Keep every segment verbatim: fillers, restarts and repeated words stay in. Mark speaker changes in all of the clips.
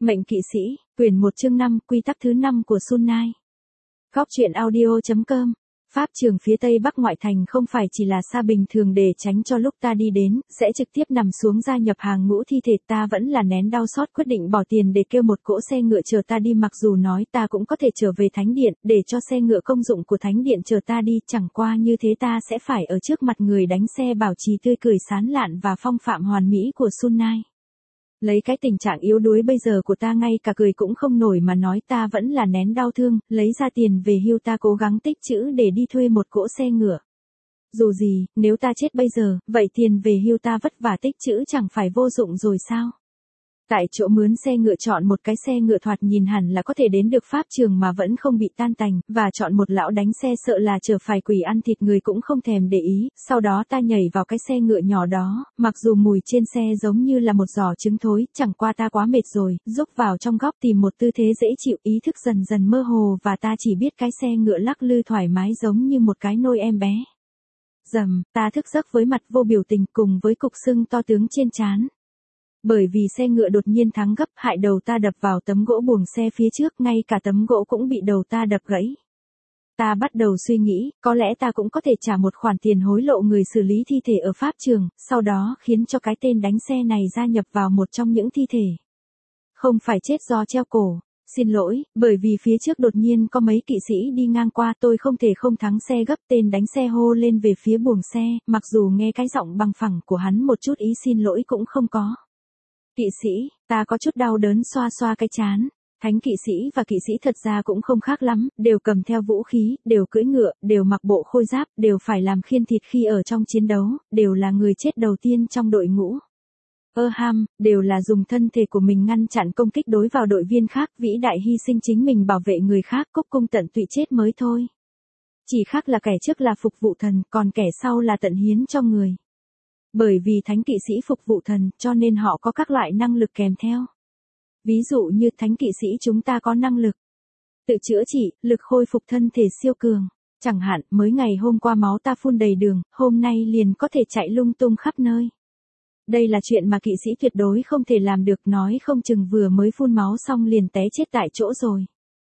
Speaker 1: Mệnh kỵ sĩ, quyển một chương năm, quy tắc thứ năm của Sun Nai. Góc truyện audio.com. Pháp trường phía tây bắc ngoại thành không phải chỉ là xa bình thường để tránh cho lúc ta đi đến, sẽ trực tiếp nằm xuống gia nhập hàng ngũ thi thể. Ta vẫn là nén đau xót quyết định bỏ tiền để kêu một cỗ xe ngựa chờ ta đi, mặc dù nói ta cũng có thể trở về thánh điện, để cho xe ngựa công dụng của thánh điện chờ ta đi, chẳng qua như thế ta sẽ phải ở trước mặt người đánh xe bảo trì tươi cười sán lạn và phong phạm hoàn mỹ của Sun Nai. Lấy cái tình trạng yếu đuối bây giờ của ta ngay cả cười cũng không nổi mà nói, ta vẫn là nén đau thương, lấy ra tiền về hưu ta cố gắng tích trữ để đi thuê một cỗ xe ngựa. Dù gì, nếu ta chết bây giờ, vậy tiền về hưu ta vất vả tích trữ chẳng phải vô dụng rồi sao? Tại chỗ mướn xe ngựa chọn một cái xe ngựa thoạt nhìn hẳn là có thể đến được pháp trường mà vẫn không bị tan tành, và chọn một lão đánh xe sợ là chờ phải quỷ ăn thịt người cũng không thèm để ý. Sau đó ta nhảy vào cái xe ngựa nhỏ đó, mặc dù mùi trên xe giống như là một giỏ trứng thối, chẳng qua ta quá mệt rồi, rúc vào trong góc tìm một tư thế dễ chịu, ý thức dần dần mơ hồ và ta chỉ biết cái xe ngựa lắc lư thoải mái giống như một cái nôi em bé. Dầm, ta thức giấc với mặt vô biểu tình cùng với cục sưng to tướng trên trán. Bởi vì xe ngựa đột nhiên thắng gấp, hại đầu ta đập vào tấm gỗ buồng xe phía trước, ngay cả tấm gỗ cũng bị đầu ta đập gãy. Ta bắt đầu suy nghĩ, có lẽ ta cũng có thể trả một khoản tiền hối lộ người xử lý thi thể ở pháp trường, sau đó khiến cho cái tên đánh xe này gia nhập vào một trong những thi thể. Không phải chết do treo cổ. Xin lỗi, bởi vì phía trước đột nhiên có mấy kỵ sĩ đi ngang qua, tôi không thể không thắng xe gấp. Tên đánh xe hô lên về phía buồng xe, mặc dù nghe cái giọng bằng phẳng của hắn một chút ý xin lỗi cũng không có. Kỵ sĩ, ta có chút đau đớn xoa xoa cái trán. Thánh kỵ sĩ và kỵ sĩ thật ra cũng không khác lắm, đều cầm theo vũ khí, đều cưỡi ngựa, đều mặc bộ khôi giáp, đều phải làm khiên thịt khi ở trong chiến đấu, đều là người chết đầu tiên trong đội ngũ. Ơ ham, đều là dùng thân thể của mình ngăn chặn công kích đối vào đội viên khác, vĩ đại hy sinh chính mình bảo vệ người khác, cúc cung tận tụy chết mới thôi. Chỉ khác là kẻ trước là phục vụ thần, còn kẻ sau là tận hiến cho người. Bởi vì thánh kỵ sĩ phục vụ thần, cho nên họ có các loại năng lực kèm theo. Ví dụ như thánh kỵ sĩ chúng ta có năng lực tự chữa trị, lực khôi phục thân thể siêu cường. Chẳng hạn, mới ngày hôm qua máu ta phun đầy đường, hôm nay liền có thể chạy lung tung khắp nơi. Đây là chuyện mà kỵ sĩ tuyệt đối không thể làm được, nói không chừng vừa mới phun máu xong liền té chết tại chỗ rồi.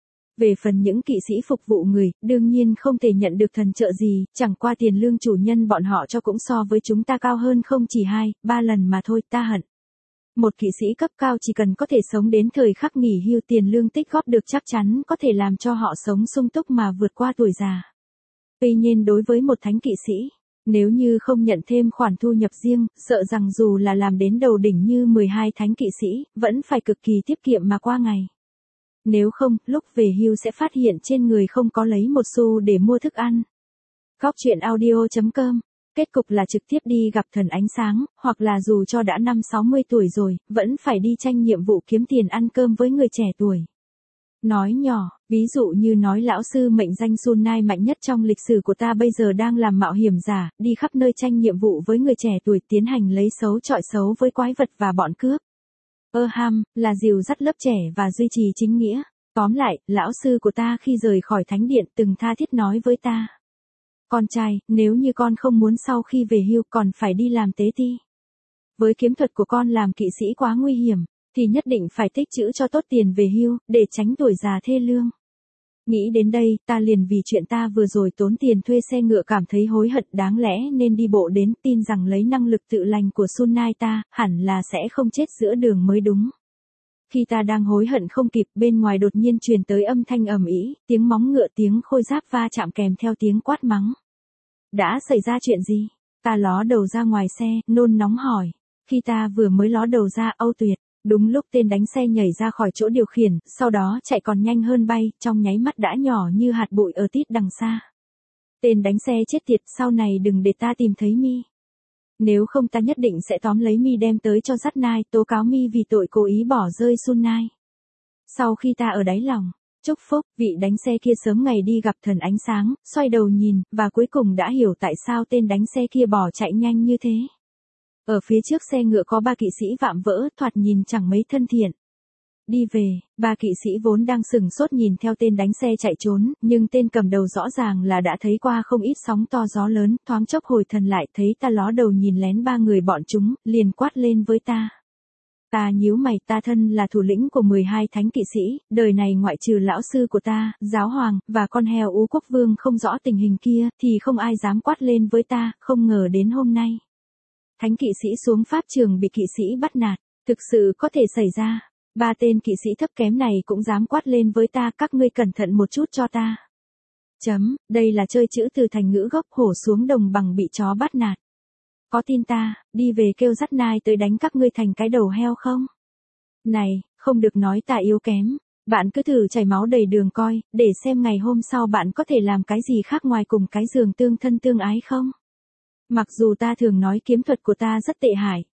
Speaker 1: Về phần những kỵ sĩ phục vụ người, đương nhiên không thể nhận được thần trợ gì, chẳng qua tiền lương chủ nhân bọn họ cho cũng so với chúng ta cao hơn không chỉ hai, ba lần mà thôi, ta hận. Một kỵ sĩ cấp cao chỉ cần có thể sống đến thời khắc nghỉ hưu, tiền lương tích góp được chắc chắn có thể làm cho họ sống sung túc mà vượt qua tuổi già. Tuy nhiên đối với một thánh kỵ sĩ, nếu như không nhận thêm khoản thu nhập riêng, sợ rằng dù là làm đến đầu đỉnh như mười hai thánh kỵ sĩ, vẫn phải cực kỳ tiết kiệm mà qua ngày. Nếu không, lúc về hưu sẽ phát hiện trên người không có lấy một xu để mua thức ăn. Góc truyện audio.com. Kết cục là trực tiếp đi gặp thần ánh sáng, hoặc là dù cho đã năm sáu mươi tuổi rồi, vẫn phải đi tranh nhiệm vụ kiếm tiền ăn cơm với người trẻ tuổi. Nói nhỏ, ví dụ như nói lão sư mệnh danh Sun Nai mạnh nhất trong lịch sử của ta bây giờ đang làm mạo hiểm giả, đi khắp nơi tranh nhiệm vụ với người trẻ tuổi, tiến hành lấy xấu chọi xấu với quái vật và bọn cướp. Ơ ham, là dìu dắt lớp trẻ và duy trì chính nghĩa. Tóm lại, lão sư của ta khi rời khỏi thánh điện từng tha thiết nói với ta. Con trai, nếu như con không muốn sau khi về hưu còn phải đi làm tế ti. Với kiếm thuật của con làm kỵ sĩ quá nguy hiểm, thì nhất định phải tích trữ cho tốt tiền về hưu, để tránh tuổi già thê lương. Nghĩ đến đây, ta liền vì chuyện ta vừa rồi tốn tiền thuê xe ngựa cảm thấy hối hận, đáng lẽ nên đi bộ đến, tin rằng lấy năng lực tự lành của Sun Nai ta, hẳn là sẽ không chết giữa đường mới đúng. Khi ta đang hối hận không kịp, bên ngoài đột nhiên truyền tới âm thanh ầm ĩ, tiếng móng ngựa, tiếng khôi giáp va chạm kèm theo tiếng quát mắng. Đã xảy ra chuyện gì? Ta ló đầu ra ngoài xe, nôn nóng hỏi. Khi ta vừa mới ló đầu ra, Âu Tuyệt, đúng lúc tên đánh xe nhảy ra khỏi chỗ điều khiển, sau đó chạy còn nhanh hơn bay, trong nháy mắt đã nhỏ như hạt bụi ở tít đằng xa. Tên đánh xe chết tiệt, sau này đừng để ta tìm thấy mi. Nếu không ta nhất định sẽ tóm lấy mi đem tới cho Dắt Nai, tố cáo mi vì tội cố ý bỏ rơi Sun Nai. Sau khi ta ở đáy lòng chúc phúc, vị đánh xe kia sớm ngày đi gặp thần ánh sáng, xoay đầu nhìn, và cuối cùng đã hiểu tại sao tên đánh xe kia bỏ chạy nhanh như thế. Ở phía trước xe ngựa có ba kỵ sĩ vạm vỡ, thoạt nhìn chẳng mấy thân thiện. Đi về, ba kỵ sĩ vốn đang sừng sốt nhìn theo tên đánh xe chạy trốn, nhưng tên cầm đầu rõ ràng là đã thấy qua không ít sóng to gió lớn, thoáng chốc hồi thần lại thấy ta ló đầu nhìn lén ba người bọn chúng, liền quát lên với ta. Ta nhíu mày, ta thân là thủ lĩnh của mười hai thánh kỵ sĩ, đời này ngoại trừ lão sư của ta, giáo hoàng, và con heo Ú Quốc Vương không rõ tình hình kia, thì không ai dám quát lên với ta, không ngờ đến hôm nay. Thánh kỵ sĩ xuống pháp trường bị kỵ sĩ bắt nạt, thực sự có thể xảy ra. Ba tên kỵ sĩ thấp kém này cũng dám quát lên với ta, các ngươi cẩn thận một chút cho ta. Chấm, đây là chơi chữ từ thành ngữ gốc, hổ xuống đồng bằng bị chó bắt nạt. Có tin ta, đi về kêu dắt nai tới đánh các ngươi thành cái đầu heo không? Này, không được nói ta yếu kém. Bạn cứ thử chảy máu đầy đường coi, để xem ngày hôm sau bạn có thể làm cái gì khác ngoài cùng cái giường tương thân tương ái không? Mặc dù ta thường nói kiếm thuật của ta rất tệ hại.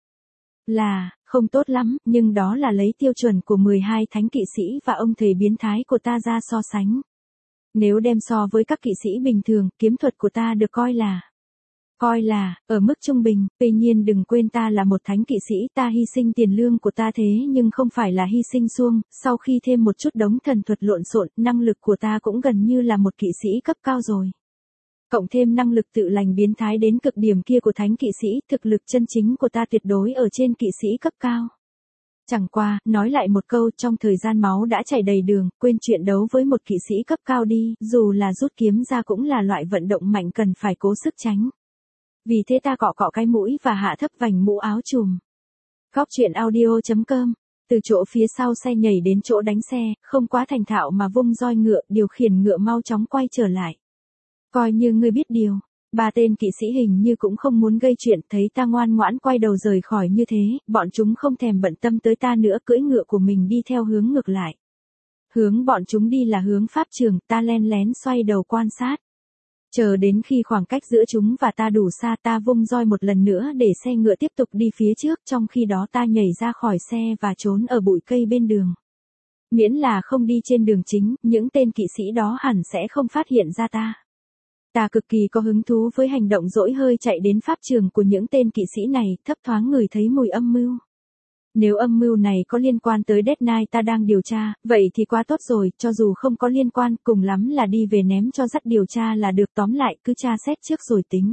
Speaker 1: Là, không tốt lắm, nhưng đó là lấy tiêu chuẩn của mười hai thánh kỵ sĩ và ông thầy biến thái của ta ra so sánh. Nếu đem so với các kỵ sĩ bình thường, kiếm thuật của ta được coi là Coi là, ở mức trung bình, tuy nhiên đừng quên ta là một thánh kỵ sĩ, ta hy sinh tiền lương của ta thế nhưng không phải là hy sinh suông, sau khi thêm một chút đống thần thuật lộn xộn, năng lực của ta cũng gần như là một kỵ sĩ cấp cao rồi. Cộng thêm năng lực tự lành biến thái đến cực điểm kia của thánh kỵ sĩ, thực lực chân chính của ta tuyệt đối ở trên kỵ sĩ cấp cao. Chẳng qua, nói lại một câu, trong thời gian máu đã chảy đầy đường, quên chuyện đấu với một kỵ sĩ cấp cao đi, dù là rút kiếm ra cũng là loại vận động mạnh cần phải cố sức tránh. Vì thế ta cọ cọ cái mũi và hạ thấp vành mũ áo trùm. Góc truyện audio chấm com. Từ chỗ phía sau xe nhảy đến chỗ đánh xe, không quá thành thạo mà vung roi ngựa, điều khiển ngựa mau chóng quay trở lại. Coi như ngươi biết điều. Ba tên kỵ sĩ hình như cũng không muốn gây chuyện, thấy ta ngoan ngoãn quay đầu rời khỏi như thế, bọn chúng không thèm bận tâm tới ta nữa, cưỡi ngựa của mình đi theo hướng ngược lại. Hướng bọn chúng đi là hướng pháp trường, ta len lén xoay đầu quan sát. Chờ đến khi khoảng cách giữa chúng và ta đủ xa, ta vung roi một lần nữa để xe ngựa tiếp tục đi phía trước, trong khi đó ta nhảy ra khỏi xe và trốn ở bụi cây bên đường. Miễn là không đi trên đường chính, những tên kỵ sĩ đó hẳn sẽ không phát hiện ra ta. Ta cực kỳ có hứng thú với hành động dỗi hơi chạy đến pháp trường của những tên kỵ sĩ này, thấp thoáng ngửi thấy mùi âm mưu. Nếu âm mưu này có liên quan tới Death Knight ta đang điều tra, vậy thì quá tốt rồi, cho dù không có liên quan, cùng lắm là đi về ném cho dắt điều tra là được, tóm lại cứ tra xét trước rồi tính.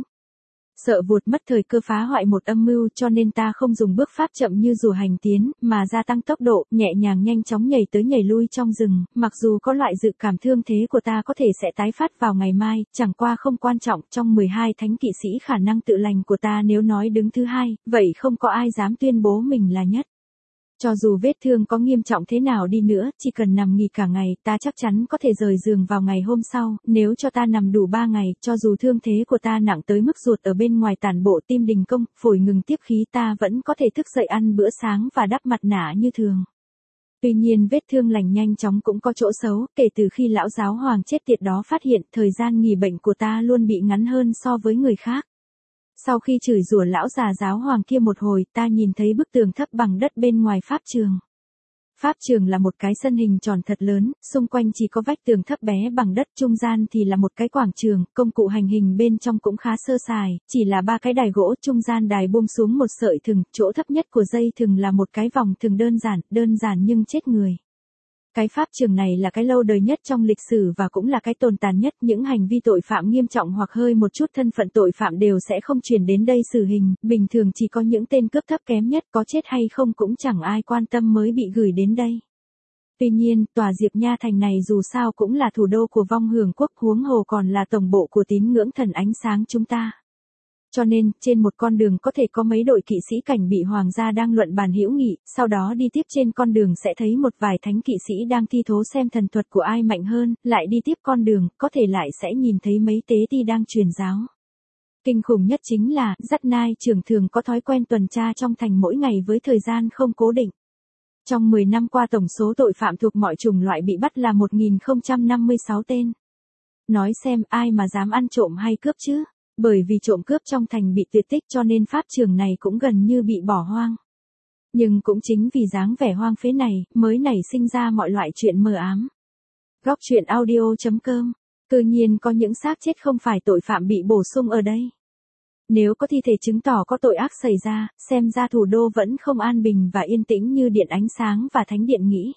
Speaker 1: Sợ vụt mất thời cơ phá hoại một âm mưu cho nên ta không dùng bước pháp chậm như rùa hành tiến, mà gia tăng tốc độ, nhẹ nhàng nhanh chóng nhảy tới nhảy lui trong rừng, mặc dù có loại dự cảm thương thế của ta có thể sẽ tái phát vào ngày mai, chẳng qua không quan trọng, trong mười hai thánh kỵ sĩ khả năng tự lành của ta nếu nói đứng thứ hai, vậy không có ai dám tuyên bố mình là nhất. Cho dù vết thương có nghiêm trọng thế nào đi nữa, chỉ cần nằm nghỉ cả ngày, ta chắc chắn có thể rời giường vào ngày hôm sau, nếu cho ta nằm đủ ba ngày, cho dù thương thế của ta nặng tới mức ruột ở bên ngoài tản bộ, tim đình công, phổi ngừng tiếp khí, ta vẫn có thể thức dậy ăn bữa sáng và đắp mặt nạ như thường. Tuy nhiên vết thương lành nhanh chóng cũng có chỗ xấu, kể từ khi lão giáo hoàng chết tiệt đó phát hiện, thời gian nghỉ bệnh của ta luôn bị ngắn hơn so với người khác. Sau khi chửi rủa lão già giáo hoàng kia một hồi, ta nhìn thấy bức tường thấp bằng đất bên ngoài pháp trường. Pháp trường là một cái sân hình tròn thật lớn, xung quanh chỉ có vách tường thấp bé bằng đất, trung gian thì là một cái quảng trường, công cụ hành hình bên trong cũng khá sơ sài, chỉ là ba cái đài gỗ, trung gian đài buông xuống một sợi thừng, chỗ thấp nhất của dây thừng là một cái vòng thừng đơn giản, đơn giản nhưng chết người. Cái pháp trường này là cái lâu đời nhất trong lịch sử và cũng là cái tồn tàn nhất, những hành vi tội phạm nghiêm trọng hoặc hơi một chút thân phận tội phạm đều sẽ không chuyển đến đây xử hình, bình thường chỉ có những tên cướp thấp kém nhất có chết hay không cũng chẳng ai quan tâm mới bị gửi đến đây. Tuy nhiên, tòa Diệp Nha Thành này dù sao cũng là thủ đô của vong hưởng quốc, huống hồ còn là tổng bộ của tín ngưỡng thần ánh sáng chúng ta. Cho nên, trên một con đường có thể có mấy đội kỵ sĩ cảnh bị hoàng gia đang luận bàn hữu nghị, sau đó đi tiếp trên con đường sẽ thấy một vài thánh kỵ sĩ đang thi thố xem thần thuật của ai mạnh hơn, lại đi tiếp con đường, có thể lại sẽ nhìn thấy mấy tế ti đang truyền giáo. Kinh khủng nhất chính là, dắt nai trưởng thường có thói quen tuần tra trong thành mỗi ngày với thời gian không cố định. Trong mười năm qua tổng số tội phạm thuộc mọi chủng loại bị bắt là một nghìn không trăm năm mươi sáu tên. Nói xem ai mà dám ăn trộm hay cướp chứ? Bởi vì trộm cướp trong thành bị tuyệt tích cho nên pháp trường này cũng gần như bị bỏ hoang. Nhưng cũng chính vì dáng vẻ hoang phế này, mới nảy sinh ra mọi loại chuyện mờ ám. Góc truyện audio chấm com. Tự nhiên có những xác chết không phải tội phạm bị bổ sung ở đây. Nếu có thi thể chứng tỏ có tội ác xảy ra, xem ra thủ đô vẫn không an bình và yên tĩnh như điện ánh sáng và thánh điện nghĩ.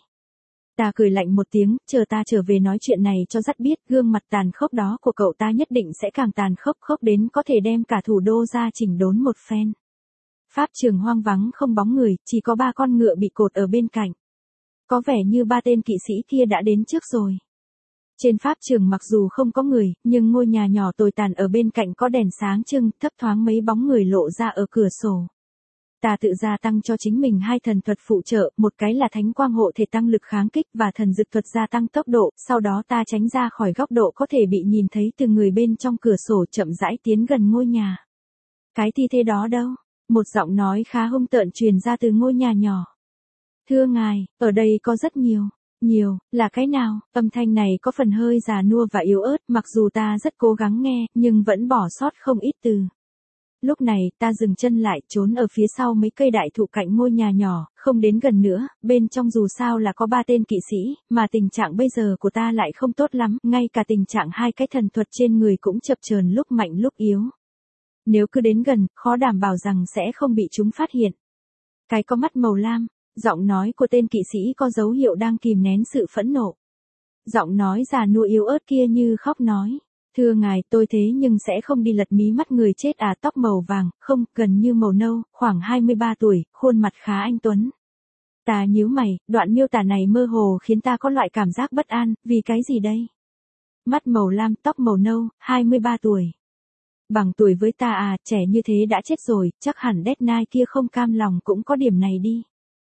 Speaker 1: Ta cười lạnh một tiếng, chờ ta trở về nói chuyện này cho dắt biết, gương mặt tàn khốc đó của cậu ta nhất định sẽ càng tàn khốc khốc đến có thể đem cả thủ đô ra chỉnh đốn một phen. Pháp trường hoang vắng không bóng người, chỉ có ba con ngựa bị cột ở bên cạnh. Có vẻ như ba tên kỵ sĩ kia đã đến trước rồi. Trên pháp trường mặc dù không có người, nhưng ngôi nhà nhỏ tồi tàn ở bên cạnh có đèn sáng trưng, thấp thoáng mấy bóng người lộ ra ở cửa sổ. Ta tự gia tăng cho chính mình hai thần thuật phụ trợ, một cái là thánh quang hộ thể tăng lực kháng kích và thần dực thuật gia tăng tốc độ, sau đó ta tránh ra khỏi góc độ có thể bị nhìn thấy từ người bên trong cửa sổ chậm rãi tiến gần ngôi nhà. Cái thi thế đó đâu? Một giọng nói khá hung tợn truyền ra từ ngôi nhà nhỏ. Thưa ngài, ở đây có rất nhiều. Nhiều, là cái nào? Âm thanh này có phần hơi già nua và yếu ớt, mặc dù ta rất cố gắng nghe, nhưng vẫn bỏ sót không ít từ. Lúc này, ta dừng chân lại, trốn ở phía sau mấy cây đại thụ cạnh ngôi nhà nhỏ, không đến gần nữa, bên trong dù sao là có ba tên kỵ sĩ, mà tình trạng bây giờ của ta lại không tốt lắm, ngay cả tình trạng hai cái thần thuật trên người cũng chập chờn lúc mạnh lúc yếu. Nếu cứ đến gần, khó đảm bảo rằng sẽ không bị chúng phát hiện. Cái có mắt màu lam, giọng nói của tên kỵ sĩ có dấu hiệu đang kìm nén sự phẫn nộ. Giọng nói già nua yếu ớt kia như khóc nói. Thưa ngài, tôi thế nhưng sẽ không đi lật mí mắt người chết à, tóc màu vàng, không, gần như màu nâu, khoảng hai mươi ba tuổi, khuôn mặt khá anh tuấn. Ta nhíu mày, đoạn miêu tả này mơ hồ khiến ta có loại cảm giác bất an, vì cái gì đây? Mắt màu lam, tóc màu nâu, hai mươi ba tuổi. Bằng tuổi với ta à, trẻ như thế đã chết rồi, chắc hẳn Dead Knight kia không cam lòng cũng có điểm này đi.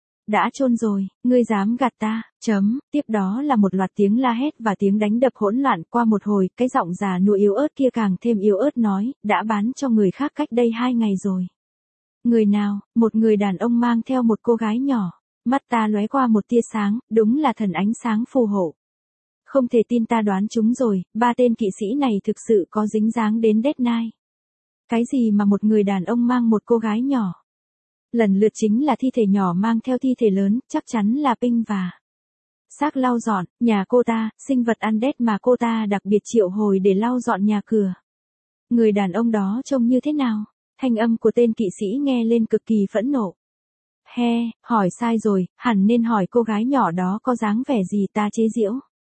Speaker 1: Đã chôn rồi, ngươi dám gạt ta, chấm, tiếp đó là một loạt tiếng la hét và tiếng đánh đập hỗn loạn. Qua một hồi, cái giọng già nua yếu ớt kia càng thêm yếu ớt nói, đã bán cho người khác cách đây hai ngày rồi. Người nào? Một người đàn ông mang theo một cô gái nhỏ. Mắt ta lóe qua một tia sáng, đúng là thần ánh sáng phù hộ. Không thể tin ta đoán chúng rồi, ba tên kỵ sĩ này thực sự có dính dáng đến Dead Knight. Cái gì mà một người đàn ông mang một cô gái nhỏ? Lần lượt chính là thi thể nhỏ mang theo thi thể lớn, chắc chắn là Pinh và xác lau dọn, nhà cô ta, sinh vật undead mà cô ta đặc biệt triệu hồi để lau dọn nhà cửa. Người đàn ông đó trông như thế nào? Thanh âm của tên kỵ sĩ nghe lên cực kỳ phẫn nộ. He, hỏi sai rồi, hẳn nên hỏi cô gái nhỏ đó có dáng vẻ gì, ta chế giễu.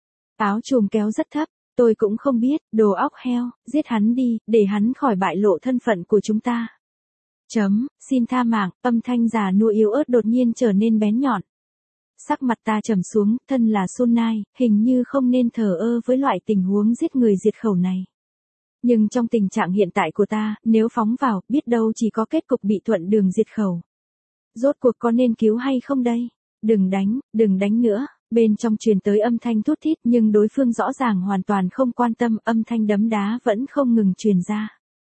Speaker 1: Áo chùm kéo rất thấp, tôi cũng không biết, đồ óc heo, giết hắn đi, để hắn khỏi bại lộ thân phận của chúng ta. Chấm, xin tha mạng, âm thanh già nua yếu ớt đột nhiên trở nên bén nhọn. Sắc mặt ta trầm xuống, thân là Sun Knight, hình như không nên thờ ơ với loại tình huống giết người diệt khẩu này. Nhưng trong tình trạng hiện tại của ta, nếu phóng vào, biết đâu chỉ có kết cục bị thuận đường diệt khẩu. Rốt cuộc có nên cứu hay không đây? Đừng đánh, đừng đánh nữa. Bên trong truyền tới âm thanh thút thít, nhưng đối phương rõ ràng hoàn toàn không quan tâm, âm thanh đấm đá vẫn không ngừng truyền ra.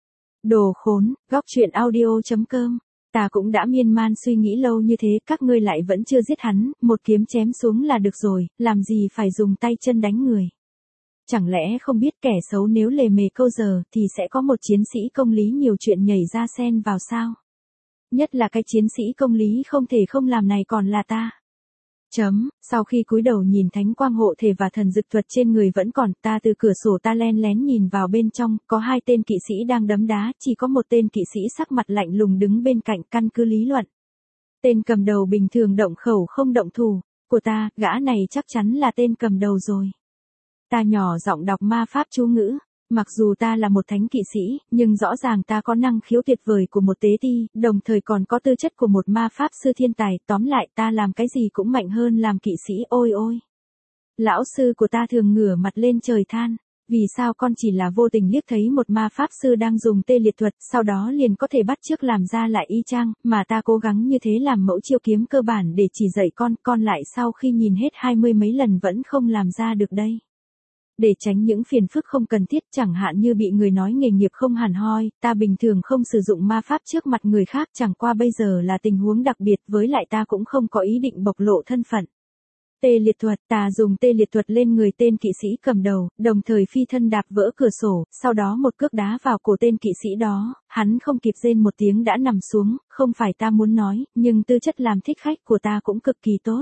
Speaker 1: Đồ khốn, góc truyện audio chấm com. Ta cũng đã miên man suy nghĩ lâu như thế, các ngươi lại vẫn chưa giết hắn, một kiếm chém xuống là được rồi, làm gì phải dùng tay chân đánh người. Chẳng lẽ không biết kẻ xấu nếu lề mề câu giờ thì sẽ có một chiến sĩ công lý nhiều chuyện nhảy ra xen vào sao? Nhất là cái chiến sĩ công lý không thể không làm này còn là ta. Chấm, sau khi cúi đầu nhìn thánh quang hộ thể và thần dực thuật trên người vẫn còn, ta từ cửa sổ ta len lén nhìn vào bên trong, có hai tên kỵ sĩ đang đấm đá, chỉ có một tên kỵ sĩ sắc mặt lạnh lùng đứng bên cạnh, căn cứ lý luận. Tên cầm đầu bình thường động khẩu không động thủ, của ta, gã này chắc chắn là tên cầm đầu rồi. Ta nhỏ giọng đọc ma pháp chú ngữ. Mặc dù ta là một thánh kỵ sĩ, nhưng rõ ràng ta có năng khiếu tuyệt vời của một tế ti, đồng thời còn có tư chất của một ma pháp sư thiên tài, tóm lại ta làm cái gì cũng mạnh hơn làm kỵ sĩ, ôi ôi. Lão sư của ta thường ngửa mặt lên trời than, vì sao con chỉ là vô tình liếc thấy một ma pháp sư đang dùng tê liệt thuật, sau đó liền có thể bắt chước làm ra lại y chang, mà ta cố gắng như thế làm mẫu chiêu kiếm cơ bản để chỉ dạy con, con lại sau khi nhìn hết hai mươi mấy lần vẫn không làm ra được đây. Để tránh những phiền phức không cần thiết, chẳng hạn như bị người nói nghề nghiệp không hẳn hoi, ta bình thường không sử dụng ma pháp trước mặt người khác, chẳng qua bây giờ là tình huống đặc biệt, với lại ta cũng không có ý định bộc lộ thân phận. Tê liệt thuật, ta dùng tê liệt thuật lên người tên kỵ sĩ cầm đầu, đồng thời phi thân đạp vỡ cửa sổ, sau đó một cước đá vào cổ tên kỵ sĩ đó, hắn không kịp rên một tiếng đã nằm xuống, không phải ta muốn nói, nhưng tư chất làm thích khách của ta cũng cực kỳ tốt.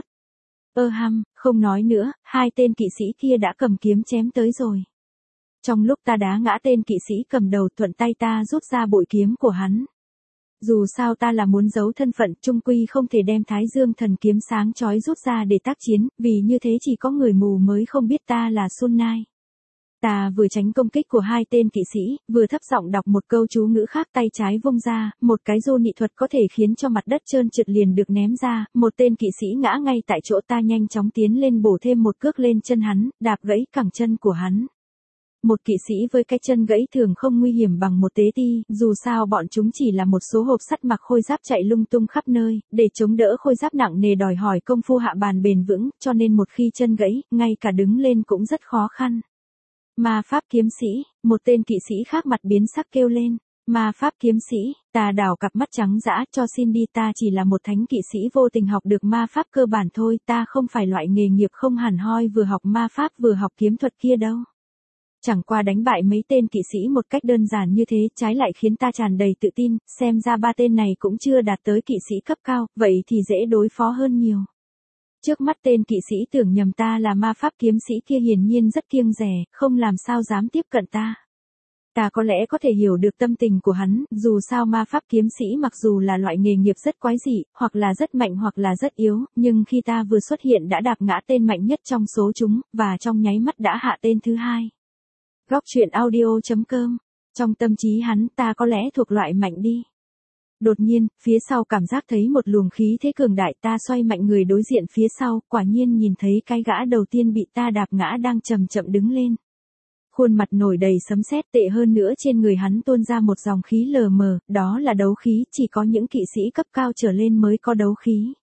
Speaker 1: Ơ hăm, không nói nữa, hai tên kỵ sĩ kia đã cầm kiếm chém tới rồi. Trong lúc ta đá ngã tên kỵ sĩ cầm đầu, thuận tay ta rút ra bội kiếm của hắn. Dù sao ta là muốn giấu thân phận, chung quy không thể đem Thái Dương thần kiếm sáng chói rút ra để tác chiến, vì như thế chỉ có người mù mới không biết ta là Sun Knight. Ta vừa tránh công kích của hai tên kỵ sĩ, vừa thấp giọng đọc một câu chú ngữ khác, tay trái vung ra, một cái du nị thuật có thể khiến cho mặt đất trơn trượt liền được ném ra, một tên kỵ sĩ ngã ngay tại chỗ, ta nhanh chóng tiến lên bổ thêm một cước lên chân hắn, đạp gãy cẳng chân của hắn. Một kỵ sĩ với cái chân gãy thường không nguy hiểm bằng một tế ti, dù sao bọn chúng chỉ là một số hộp sắt mặc khôi giáp chạy lung tung khắp nơi, để chống đỡ khôi giáp nặng nề đòi hỏi công phu hạ bàn bền vững, cho nên một khi chân gãy, ngay cả đứng lên cũng rất khó khăn. Ma pháp kiếm sĩ, một tên kỵ sĩ khác mặt biến sắc kêu lên. Ma pháp kiếm sĩ, ta đảo cặp mắt trắng dã, cho xin đi, ta chỉ là một thánh kỵ sĩ vô tình học được ma pháp cơ bản thôi, ta không phải loại nghề nghiệp không hẳn hoi vừa học ma pháp vừa học kiếm thuật kia đâu. Chẳng qua đánh bại mấy tên kỵ sĩ một cách đơn giản như thế, trái lại khiến ta tràn đầy tự tin, xem ra ba tên này cũng chưa đạt tới kỵ sĩ cấp cao, vậy thì dễ đối phó hơn nhiều. Trước mắt tên kỵ sĩ tưởng nhầm ta là ma pháp kiếm sĩ kia hiển nhiên rất kiêng dè, không làm sao dám tiếp cận ta. Ta có lẽ có thể hiểu được tâm tình của hắn, dù sao ma pháp kiếm sĩ mặc dù là loại nghề nghiệp rất quái dị, hoặc là rất mạnh hoặc là rất yếu, nhưng khi ta vừa xuất hiện đã đạp ngã tên mạnh nhất trong số chúng, và trong nháy mắt đã hạ tên thứ hai. Góc truyện audio chấm com. Trong tâm trí hắn, ta có lẽ thuộc loại mạnh đi. Đột nhiên, phía sau cảm giác thấy một luồng khí thế cường đại, ta xoay mạnh người đối diện phía sau, quả nhiên nhìn thấy cái gã đầu tiên bị ta đạp ngã đang chậm chậm đứng lên. Khuôn mặt nổi đầy sấm sét, tệ hơn nữa trên người hắn tuôn ra một dòng khí lờ mờ, đó là đấu khí, chỉ có những kỵ sĩ cấp cao trở lên mới có đấu khí.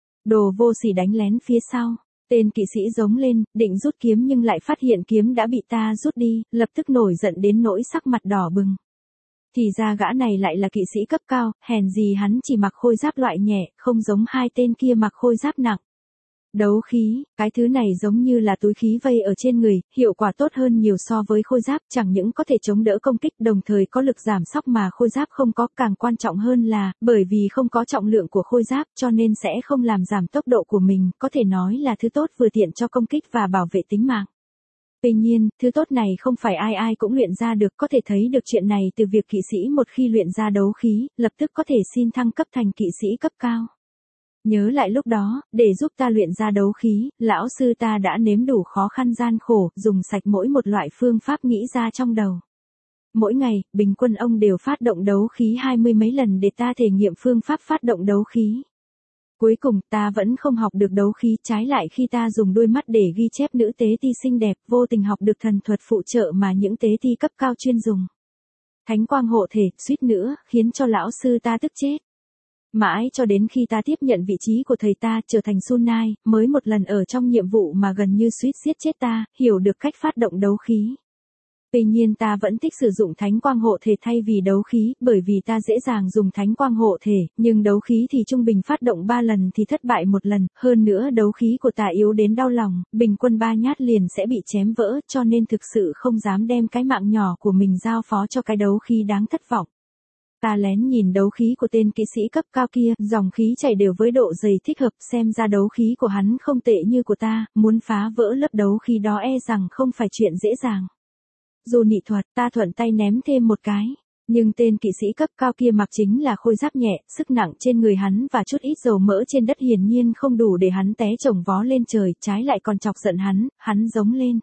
Speaker 1: Đồ vô sỉ đánh lén phía sau. Tên kỵ sĩ giống lên, định rút kiếm nhưng lại phát hiện kiếm đã bị ta rút đi, lập tức nổi giận đến nỗi sắc mặt đỏ bừng. Thì ra gã này lại là kỵ sĩ cấp cao, hèn gì hắn chỉ mặc khôi giáp loại nhẹ, không giống hai tên kia mặc khôi giáp nặng. Đấu khí, cái thứ này giống như là túi khí vây ở trên người, hiệu quả tốt hơn nhiều so với khôi giáp, chẳng những có thể chống đỡ công kích đồng thời có lực giảm sóc mà khôi giáp không có, càng quan trọng hơn là, bởi vì không có trọng lượng của khôi giáp cho nên sẽ không làm giảm tốc độ của mình, có thể nói là thứ tốt vừa tiện cho công kích và bảo vệ tính mạng. Tuy nhiên, thứ tốt này không phải ai ai cũng luyện ra được, có thể thấy được chuyện này từ việc kỵ sĩ một khi luyện ra đấu khí, lập tức có thể xin thăng cấp thành kỵ sĩ cấp cao. Nhớ lại lúc đó, để giúp ta luyện ra đấu khí, lão sư ta đã nếm đủ khó khăn gian khổ, dùng sạch mỗi một loại phương pháp nghĩ ra trong đầu. Mỗi ngày, bình quân ông đều phát động đấu khí hai mươi mấy lần để ta thể nghiệm phương pháp phát động đấu khí. Cuối cùng, ta vẫn không học được đấu khí, trái lại khi ta dùng đôi mắt để ghi chép nữ tế ti xinh đẹp, vô tình học được thần thuật phụ trợ mà những tế ti cấp cao chuyên dùng. Thánh quang hộ thể, suýt nữa, khiến cho lão sư ta tức chết. Mãi cho đến khi ta tiếp nhận vị trí của thầy ta, trở thành Sun Nai, mới một lần ở trong nhiệm vụ mà gần như suýt giết chết ta, hiểu được cách phát động đấu khí. Tuy nhiên ta vẫn thích sử dụng thánh quang hộ thể thay vì đấu khí, bởi vì ta dễ dàng dùng thánh quang hộ thể, nhưng đấu khí thì trung bình phát động ba lần thì thất bại một lần, hơn nữa đấu khí của ta yếu đến đau lòng, bình quân ba nhát liền sẽ bị chém vỡ, cho nên thực sự không dám đem cái mạng nhỏ của mình giao phó cho cái đấu khí đáng thất vọng. Ta lén nhìn đấu khí của tên kỵ sĩ cấp cao kia, dòng khí chảy đều với độ dày thích hợp, xem ra đấu khí của hắn không tệ như của ta, muốn phá vỡ lớp đấu khí đó e rằng không phải chuyện dễ dàng. Dù nị thuật, ta thuận tay ném thêm một cái, nhưng tên kỵ sĩ cấp cao kia mặc chính là khôi giáp nhẹ, sức nặng trên người hắn và chút ít dầu mỡ trên đất hiển nhiên không đủ để hắn té chồng vó lên trời, trái lại còn chọc giận hắn, hắn giống lên.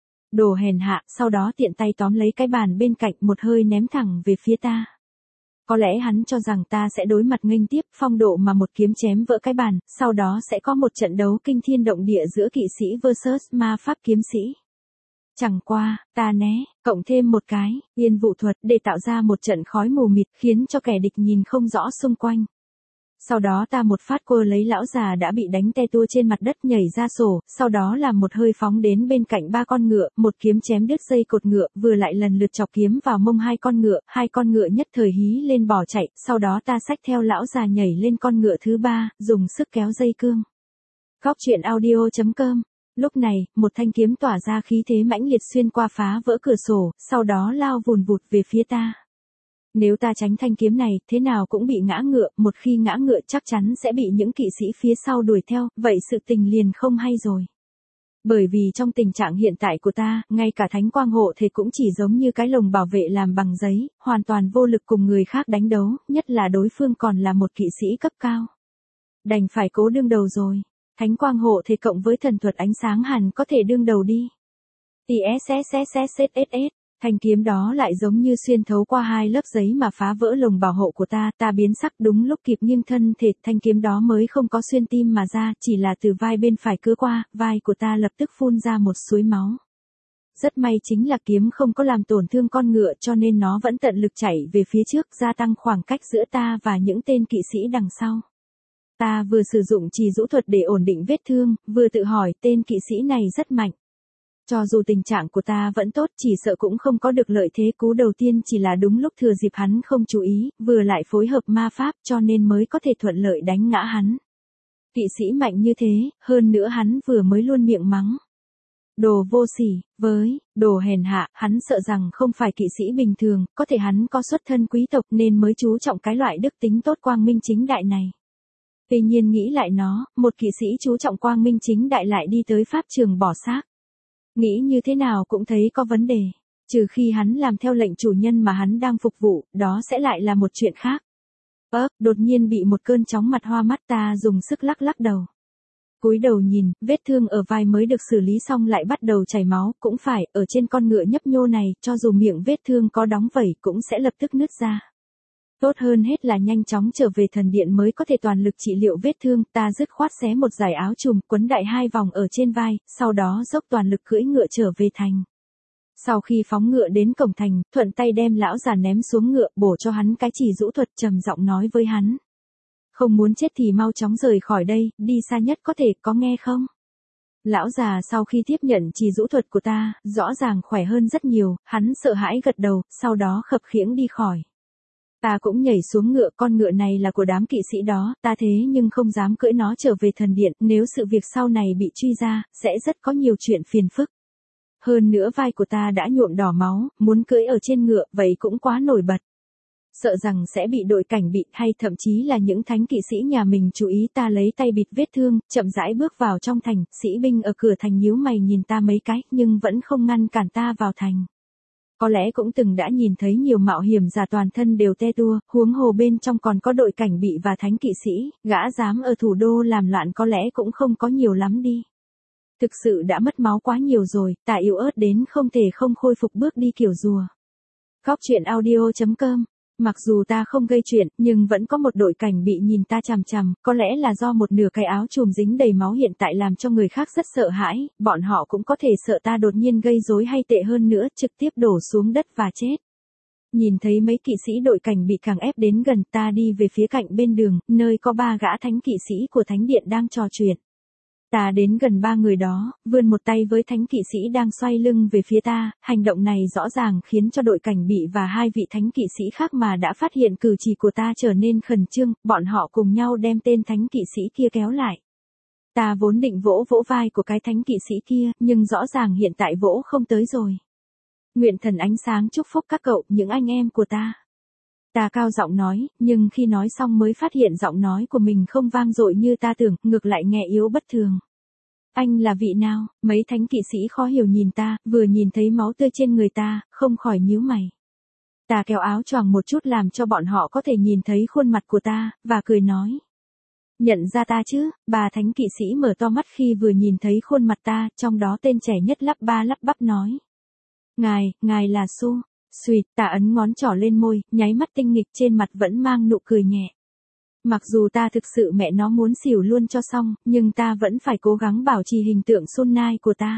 Speaker 1: Đồ hèn hạ, sau đó tiện tay tóm lấy cái bàn bên cạnh một hơi ném thẳng về phía ta. Có lẽ hắn cho rằng ta sẽ đối mặt nghênh tiếp phong độ mà một kiếm chém vỡ cái bàn, sau đó sẽ có một trận đấu kinh thiên động địa giữa kỵ sĩ versus ma pháp kiếm sĩ. Chẳng qua, ta né, cộng thêm một cái, yên vụ thuật để tạo ra một trận khói mù mịt khiến cho kẻ địch nhìn không rõ xung quanh. Sau đó ta một phát quơ lấy lão già đã bị đánh te tua trên mặt đất nhảy ra sổ, sau đó làm một hơi phóng đến bên cạnh ba con ngựa, một kiếm chém đứt dây cột ngựa, vừa lại lần lượt chọc kiếm vào mông hai con ngựa, hai con ngựa nhất thời hí lên bỏ chạy, sau đó ta xách theo lão già nhảy lên con ngựa thứ ba, dùng sức kéo dây cương. Góc truyện audio chấm com. Lúc này, một thanh kiếm tỏa ra khí thế mãnh liệt xuyên qua phá vỡ cửa sổ, sau đó lao vùn vụt về phía ta. Nếu ta tránh thanh kiếm này, thế nào cũng bị ngã ngựa, một khi ngã ngựa chắc chắn sẽ bị những kỵ sĩ phía sau đuổi theo, vậy sự tình liền không hay rồi. Bởi vì trong tình trạng hiện tại của ta, ngay cả thánh quang hộ thể cũng chỉ giống như cái lồng bảo vệ làm bằng giấy, hoàn toàn vô lực cùng người khác đánh đấu, nhất là đối phương còn là một kỵ sĩ cấp cao. Đành phải cố đương đầu rồi. Thánh quang hộ thể cộng với thần thuật ánh sáng hẳn có thể đương đầu đi. tssssss. Thanh kiếm đó lại giống như xuyên thấu qua hai lớp giấy mà phá vỡ lồng bảo hộ của ta, ta biến sắc đúng lúc kịp nghiêng thân thể, thanh kiếm đó mới không có xuyên tim mà ra, chỉ là từ vai bên phải cứa qua, vai của ta lập tức phun ra một suối máu. Rất may chính là kiếm không có làm tổn thương con ngựa cho nên nó vẫn tận lực chạy về phía trước, gia tăng khoảng cách giữa ta và những tên kỵ sĩ đằng sau. Ta vừa sử dụng trì rũ thuật để ổn định vết thương, vừa tự hỏi tên kỵ sĩ này rất mạnh. Cho dù tình trạng của ta vẫn tốt, chỉ sợ cũng không có được lợi thế, cú đầu tiên chỉ là đúng lúc thừa dịp hắn không chú ý, vừa lại phối hợp ma pháp cho nên mới có thể thuận lợi đánh ngã hắn. Kỵ sĩ mạnh như thế, hơn nữa hắn vừa mới luôn miệng mắng. Đồ vô sỉ, với, đồ hèn hạ, hắn sợ rằng không phải kỵ sĩ bình thường, có thể hắn có xuất thân quý tộc nên mới chú trọng cái loại đức tính tốt quang minh chính đại này. Tuy nhiên nghĩ lại nó, một kỵ sĩ chú trọng quang minh chính đại lại đi tới pháp trường bỏ xác. Nghĩ như thế nào cũng thấy có vấn đề, trừ khi hắn làm theo lệnh chủ nhân mà hắn đang phục vụ, đó sẽ lại là một chuyện khác. Ơ, đột nhiên bị một cơn chóng mặt hoa mắt, ta dùng sức lắc lắc đầu. Cúi đầu nhìn, vết thương ở vai mới được xử lý xong lại bắt đầu chảy máu, cũng phải, ở trên con ngựa nhấp nhô này, cho dù miệng vết thương có đóng vẩy cũng sẽ lập tức nứt ra. Tốt hơn hết là nhanh chóng trở về thần điện mới có thể toàn lực trị liệu vết thương, ta dứt khoát xé một dải áo trùm, quấn đại hai vòng ở trên vai, sau đó dốc toàn lực cưỡi ngựa trở về thành. Sau khi phóng ngựa đến cổng thành, thuận tay đem lão già ném xuống ngựa, bổ cho hắn cái chỉ rũ thuật, trầm giọng nói với hắn. Không muốn chết thì mau chóng rời khỏi đây, đi xa nhất có thể, có nghe không? Lão già sau khi tiếp nhận chỉ rũ thuật của ta, rõ ràng khỏe hơn rất nhiều, hắn sợ hãi gật đầu, sau đó khập khiễng đi khỏi. Ta cũng nhảy xuống ngựa, con ngựa này là của đám kỵ sĩ đó, ta thế nhưng không dám cưỡi nó trở về thần điện, nếu sự việc sau này bị truy ra, sẽ rất có nhiều chuyện phiền phức. Hơn nữa vai của ta đã nhuộm đỏ máu, muốn cưỡi ở trên ngựa, vậy cũng quá nổi bật. Sợ rằng sẽ bị đội cảnh bị hay thậm chí là những thánh kỵ sĩ nhà mình chú ý, ta lấy tay bịt vết thương, chậm rãi bước vào trong thành, sĩ binh ở cửa thành nhíu mày nhìn ta mấy cái, nhưng vẫn không ngăn cản ta vào thành. Có lẽ cũng từng đã nhìn thấy nhiều mạo hiểm giả toàn thân đều te tua, huống hồ bên trong còn có đội cảnh bị và thánh kỵ sĩ, gã dám ở thủ đô làm loạn có lẽ cũng không có nhiều lắm đi. Thực sự đã mất máu quá nhiều rồi, ta yếu ớt đến không thể không khôi phục bước đi kiểu rùa. Góc truyện audio chấm com. Mặc dù ta không gây chuyện, nhưng vẫn có một đội cảnh bị nhìn ta chằm chằm, có lẽ là do một nửa cái áo trùm dính đầy máu hiện tại làm cho người khác rất sợ hãi, bọn họ cũng có thể sợ ta đột nhiên gây rối hay tệ hơn nữa, trực tiếp đổ xuống đất và chết. Nhìn thấy mấy kỵ sĩ đội cảnh bị càng ép đến gần, ta đi về phía cạnh bên đường, nơi có ba gã thánh kỵ sĩ của thánh điện đang trò chuyện. Ta đến gần ba người đó, vươn một tay với thánh kỵ sĩ đang xoay lưng về phía ta, hành động này rõ ràng khiến cho đội cảnh bị và hai vị thánh kỵ sĩ khác mà đã phát hiện cử chỉ của ta trở nên khẩn trương, bọn họ cùng nhau đem tên thánh kỵ sĩ kia kéo lại. Ta vốn định vỗ vỗ vai của cái thánh kỵ sĩ kia, nhưng rõ ràng hiện tại vỗ không tới rồi. Nguyện thần ánh sáng chúc phúc các cậu, những anh em của ta. Ta cao giọng nói, nhưng khi nói xong mới phát hiện giọng nói của mình không vang dội như ta tưởng, ngược lại nghe yếu bất thường. Anh là vị nào? Mấy thánh kỵ sĩ khó hiểu nhìn ta, vừa nhìn thấy máu tươi trên người ta, không khỏi nhíu mày. Ta kéo áo choàng một chút làm cho bọn họ có thể nhìn thấy khuôn mặt của ta, và cười nói. Nhận ra ta chứ? Bà thánh kỵ sĩ mở to mắt khi vừa nhìn thấy khuôn mặt ta, trong đó tên trẻ nhất lắp ba lắp bắp nói. Ngài, ngài là Su. Xuyệt, ta ấn ngón trỏ lên môi, nháy mắt tinh nghịch trên mặt vẫn mang nụ cười nhẹ. Mặc dù ta thực sự mẹ nó muốn xỉu luôn cho xong, nhưng ta vẫn phải cố gắng bảo trì hình tượng Sun Nai của ta.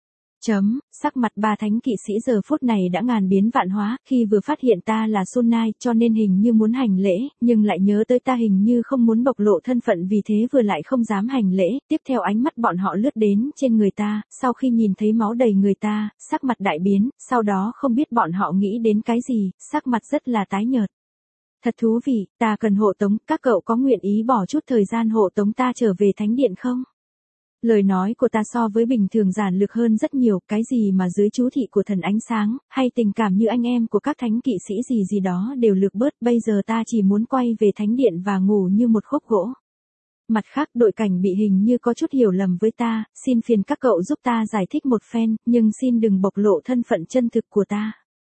Speaker 1: Chấm, sắc mặt ba thánh kỵ sĩ giờ phút này đã ngàn biến vạn hóa, khi vừa phát hiện ta là Sun Nai cho nên hình như muốn hành lễ, nhưng lại nhớ tới ta hình như không muốn bộc lộ thân phận vì thế vừa lại không dám hành lễ, tiếp theo ánh mắt bọn họ lướt đến trên người ta, sau khi nhìn thấy máu đầy người ta, sắc mặt đại biến, sau đó không biết bọn họ nghĩ đến cái gì, sắc mặt rất là tái nhợt. Thật thú vị, ta cần hộ tống, các cậu có nguyện ý bỏ chút thời gian hộ tống ta trở về thánh điện không? Lời nói của ta so với bình thường giản lược hơn rất nhiều, cái gì mà dưới chú thị của thần ánh sáng, hay tình cảm như anh em của các thánh kỵ sĩ gì gì đó đều lược bớt, bây giờ ta chỉ muốn quay về thánh điện và ngủ như một khúc gỗ. Mặt khác đội cảnh bị hình như có chút hiểu lầm với ta, xin phiền các cậu giúp ta giải thích một phen, nhưng xin đừng bộc lộ thân phận chân thực của ta.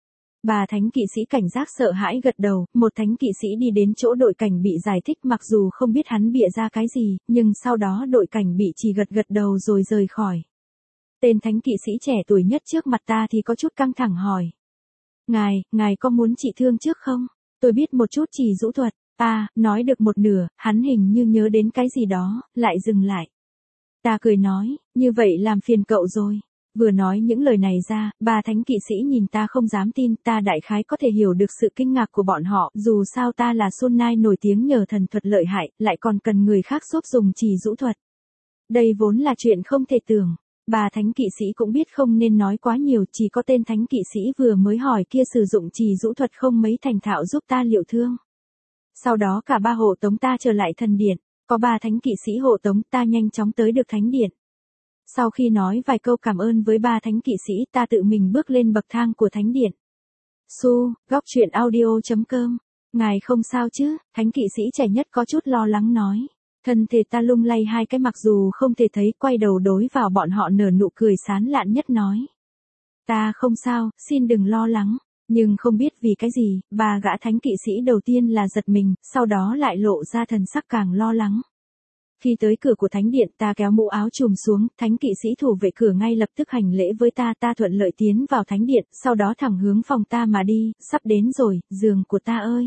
Speaker 1: Bà thánh kỵ sĩ cảnh giác sợ hãi gật đầu, một thánh kỵ sĩ đi đến chỗ đội cảnh bị giải thích mặc dù không biết hắn bịa ra cái gì, nhưng sau đó đội cảnh bị chỉ gật gật đầu rồi rời khỏi. Tên thánh kỵ sĩ trẻ tuổi nhất trước mặt ta thì có chút căng thẳng hỏi. Ngài, ngài có muốn trị thương trước không? Tôi biết một chút chỉ rũ thuật. Ta, nói được một nửa, hắn hình như nhớ đến cái gì đó, lại dừng lại. Ta cười nói, như vậy làm phiền cậu rồi. Vừa nói những lời này ra, ba thánh kỵ sĩ nhìn ta không dám tin, ta đại khái có thể hiểu được sự kinh ngạc của bọn họ, dù sao ta là Sun Nai nổi tiếng nhờ thần thuật lợi hại, lại còn cần người khác giúp dùng chỉ rũ thuật. Đây vốn là chuyện không thể tưởng. Bà thánh kỵ sĩ cũng biết không nên nói quá nhiều, chỉ có tên thánh kỵ sĩ vừa mới hỏi kia sử dụng chỉ rũ thuật không mấy thành thạo giúp ta liệu thương. Sau đó cả ba hộ tống ta trở lại thần điện, có ba thánh kỵ sĩ hộ tống ta nhanh chóng tới được thánh điện. Sau khi nói vài câu cảm ơn với ba thánh kỵ sĩ ta tự mình bước lên bậc thang của thánh điện. Su, góc truyện audio chấm com. Ngài không sao chứ, thánh kỵ sĩ trẻ nhất có chút lo lắng nói. Thân thể ta lung lay hai cái mặc dù không thể thấy, quay đầu đối vào bọn họ nở nụ cười sán lạn nhất nói. Ta không sao, xin đừng lo lắng. Nhưng không biết vì cái gì, ba gã thánh kỵ sĩ đầu tiên là giật mình, sau đó lại lộ ra thần sắc càng lo lắng. Khi tới cửa của thánh điện ta kéo mũ áo trùm xuống, thánh kỵ sĩ thủ vệ cửa ngay lập tức hành lễ với ta, ta thuận lợi tiến vào thánh điện, sau đó thẳng hướng phòng ta mà đi, sắp đến rồi, giường của ta ơi.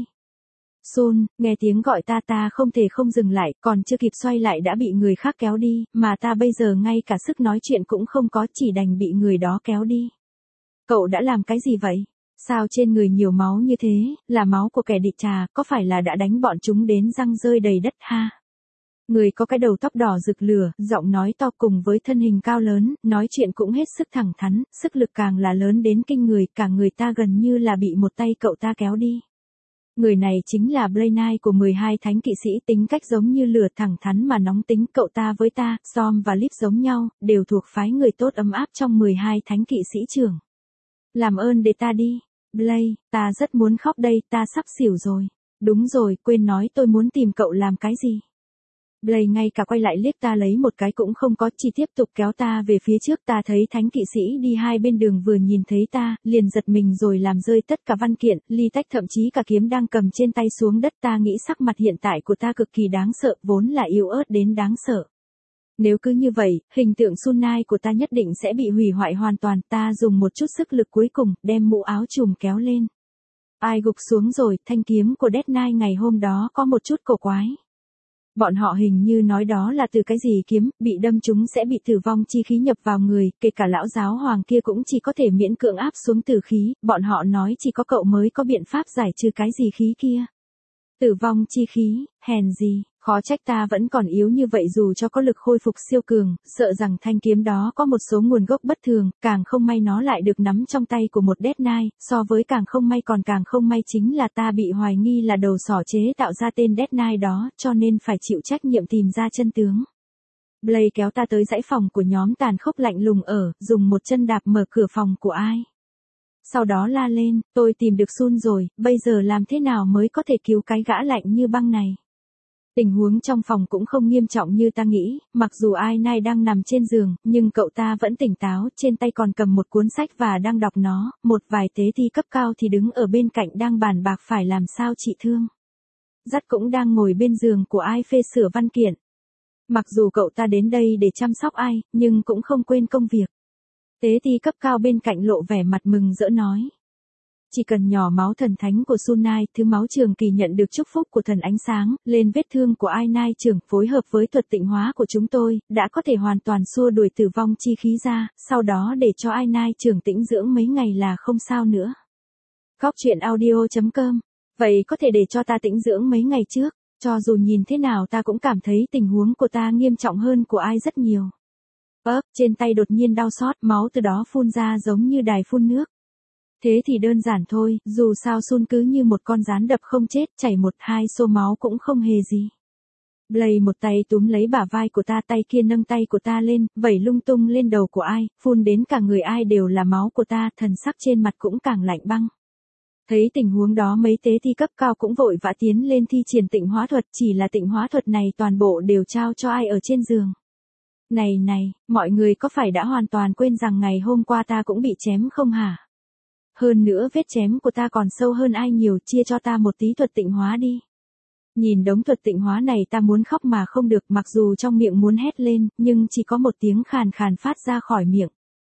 Speaker 1: Sun, nghe tiếng gọi ta ta không thể không dừng lại, còn chưa kịp xoay lại đã bị người khác kéo đi, mà ta bây giờ ngay cả sức nói chuyện cũng không có, chỉ đành bị người đó kéo đi. Cậu đã làm cái gì vậy? Sao trên người nhiều máu như thế, là máu của kẻ địch trà, có phải là đã đánh bọn chúng đến răng rơi đầy đất ha? Người có cái đầu tóc đỏ rực lửa, giọng nói to cùng với thân hình cao lớn, nói chuyện cũng hết sức thẳng thắn, sức lực càng là lớn đến kinh người, cả người ta gần như là bị một tay cậu ta kéo đi. Người này chính là Blaynai của mười hai thánh kỵ sĩ, tính cách giống như lửa, thẳng thắn mà nóng tính, cậu ta với ta, Som và Lip giống nhau, đều thuộc phái người tốt ấm áp trong mười hai thánh kỵ sĩ trưởng. Làm ơn để ta đi. Blay, ta rất muốn khóc đây, ta sắp xỉu rồi. Đúng rồi, quên nói tôi muốn tìm cậu làm cái gì. Blay ngay cả quay lại liếc ta lấy một cái cũng không có, chỉ tiếp tục kéo ta về phía trước. Ta thấy thánh kỵ sĩ đi hai bên đường vừa nhìn thấy ta, liền giật mình rồi làm rơi tất cả văn kiện, ly tách thậm chí cả kiếm đang cầm trên tay xuống đất. Ta nghĩ sắc mặt hiện tại của ta cực kỳ đáng sợ, vốn là yếu ớt đến đáng sợ. Nếu cứ như vậy, hình tượng Sun Nai của ta nhất định sẽ bị hủy hoại hoàn toàn. Ta dùng một chút sức lực cuối cùng, đem mũ áo trùm kéo lên. Ai gục xuống rồi, thanh kiếm của Death Knight ngày hôm đó có một chút cổ quái. Bọn họ hình như nói đó là từ cái gì kiếm, bị đâm chúng sẽ bị tử vong chi khí nhập vào người, kể cả lão giáo hoàng kia cũng chỉ có thể miễn cưỡng áp xuống tử khí, bọn họ nói chỉ có cậu mới có biện pháp giải trừ cái gì khí kia. Tử vong chi khí, hèn gì, khó trách ta vẫn còn yếu như vậy dù cho có lực khôi phục siêu cường, sợ rằng thanh kiếm đó có một số nguồn gốc bất thường, càng không may nó lại được nắm trong tay của một Death Knight, so với càng không may còn càng không may chính là ta bị hoài nghi là đầu sỏ chế tạo ra tên Death Knight đó, cho nên phải chịu trách nhiệm tìm ra chân tướng. Blay kéo ta tới dãy phòng của nhóm tàn khốc lạnh lùng ở, dùng một chân đạp mở cửa phòng của ai. Sau đó la lên, tôi tìm được Sun rồi, bây giờ làm thế nào mới có thể cứu cái gã lạnh như băng này. Tình huống trong phòng cũng không nghiêm trọng như ta nghĩ, mặc dù ai nay đang nằm trên giường, nhưng cậu ta vẫn tỉnh táo, trên tay còn cầm một cuốn sách và đang đọc nó, một vài tế thi cấp cao thì đứng ở bên cạnh đang bàn bạc phải làm sao trị thương. Dắt cũng đang ngồi bên giường của ai phê sửa văn kiện. Mặc dù cậu ta đến đây để chăm sóc ai, nhưng cũng không quên công việc. Tế thi cấp cao bên cạnh lộ vẻ mặt mừng rỡ nói. Chỉ cần nhỏ máu thần thánh của Sun Nai, thứ máu trường kỳ nhận được chúc phúc của thần ánh sáng, lên vết thương của ai nai trường, phối hợp với thuật tịnh hóa của chúng tôi, đã có thể hoàn toàn xua đuổi tử vong chi khí ra, sau đó để cho ai nai trường tĩnh dưỡng mấy ngày là không sao nữa. Góc truyện audio chấm com. Vậy có thể để cho ta tĩnh dưỡng mấy ngày trước, cho dù nhìn thế nào ta cũng cảm thấy tình huống của ta nghiêm trọng hơn của ai rất nhiều. Ấp, trên tay đột nhiên đau xót, máu từ đó phun ra giống như đài phun nước. Thế thì đơn giản thôi, dù sao Sun cứ như một con rán đập không chết, chảy một hai xô máu cũng không hề gì. Blay một tay túm lấy bả vai của ta, tay kia nâng tay của ta lên, vẩy lung tung lên đầu của ai, phun đến cả người ai đều là máu của ta, thần sắc trên mặt cũng càng lạnh băng. Thấy tình huống đó mấy tế thi cấp cao cũng vội vã tiến lên thi triển tịnh hóa thuật, chỉ là tịnh hóa thuật này toàn bộ đều trao cho ai ở trên giường. Này này, mọi người có phải đã hoàn toàn quên rằng ngày hôm qua ta cũng bị chém không hả? Hơn nữa vết chém của ta còn sâu hơn ai nhiều, chia cho ta một tí thuật tịnh hóa đi. Nhìn đống thuật tịnh hóa này ta muốn khóc mà không được, mặc dù trong miệng muốn hét lên, nhưng chỉ có một tiếng khàn khàn phát ra khỏi miệng.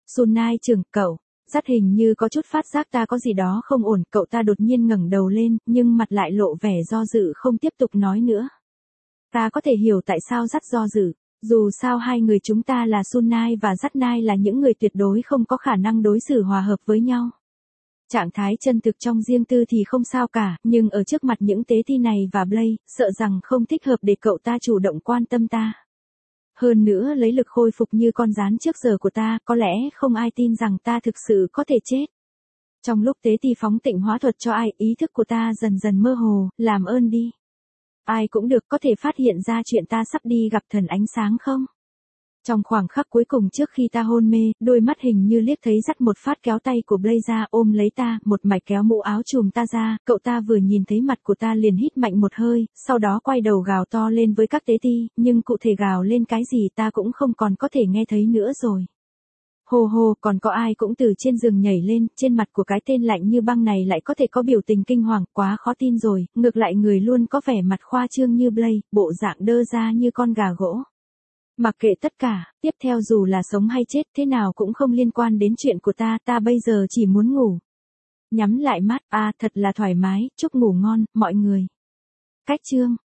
Speaker 1: Sun Nai trưởng, cậu. Dắt hình như có chút phát giác ta có gì đó không ổn, cậu ta đột nhiên ngẩng đầu lên, nhưng mặt lại lộ vẻ do dự không tiếp tục nói nữa. Ta có thể hiểu tại sao dắt do dự. Dù sao hai người chúng ta là Sun Nai và Dắt Nai là những người tuyệt đối không có khả năng đối xử hòa hợp với nhau. Trạng thái chân thực trong riêng tư thì không sao cả, nhưng ở trước mặt những tế thi này và Blake, sợ rằng không thích hợp để cậu ta chủ động quan tâm ta. Hơn nữa lấy lực khôi phục như con rán trước giờ của ta, có lẽ không ai tin rằng ta thực sự có thể chết. Trong lúc tế thi phóng tịnh hóa thuật cho ai, ý thức của ta dần dần mơ hồ, làm ơn đi. Ai cũng được, có thể phát hiện ra chuyện ta sắp đi gặp thần ánh sáng không? Trong khoảng khắc cuối cùng trước khi ta hôn mê, đôi mắt hình như liếc thấy dắt một phát kéo tay của Blake ra ôm lấy ta, một mạch kéo mũ áo trùm ta ra, cậu ta vừa nhìn thấy mặt của ta liền hít mạnh một hơi, sau đó quay đầu gào to lên với các tế ti, nhưng cụ thể gào lên cái gì ta cũng không còn có thể nghe thấy nữa rồi. Hồ hồ, còn có ai cũng từ trên giường nhảy lên, trên mặt của cái tên lạnh như băng này lại có thể có biểu tình kinh hoàng, quá khó tin rồi, ngược lại người luôn có vẻ mặt khoa trương như Blake, bộ dạng đơ ra như con gà gỗ. Mặc kệ tất cả, tiếp theo dù là sống hay chết thế nào cũng không liên quan đến chuyện của ta, ta bây giờ chỉ muốn ngủ. Nhắm lại mắt, à thật là thoải mái, chúc ngủ ngon, mọi người. Cách chương.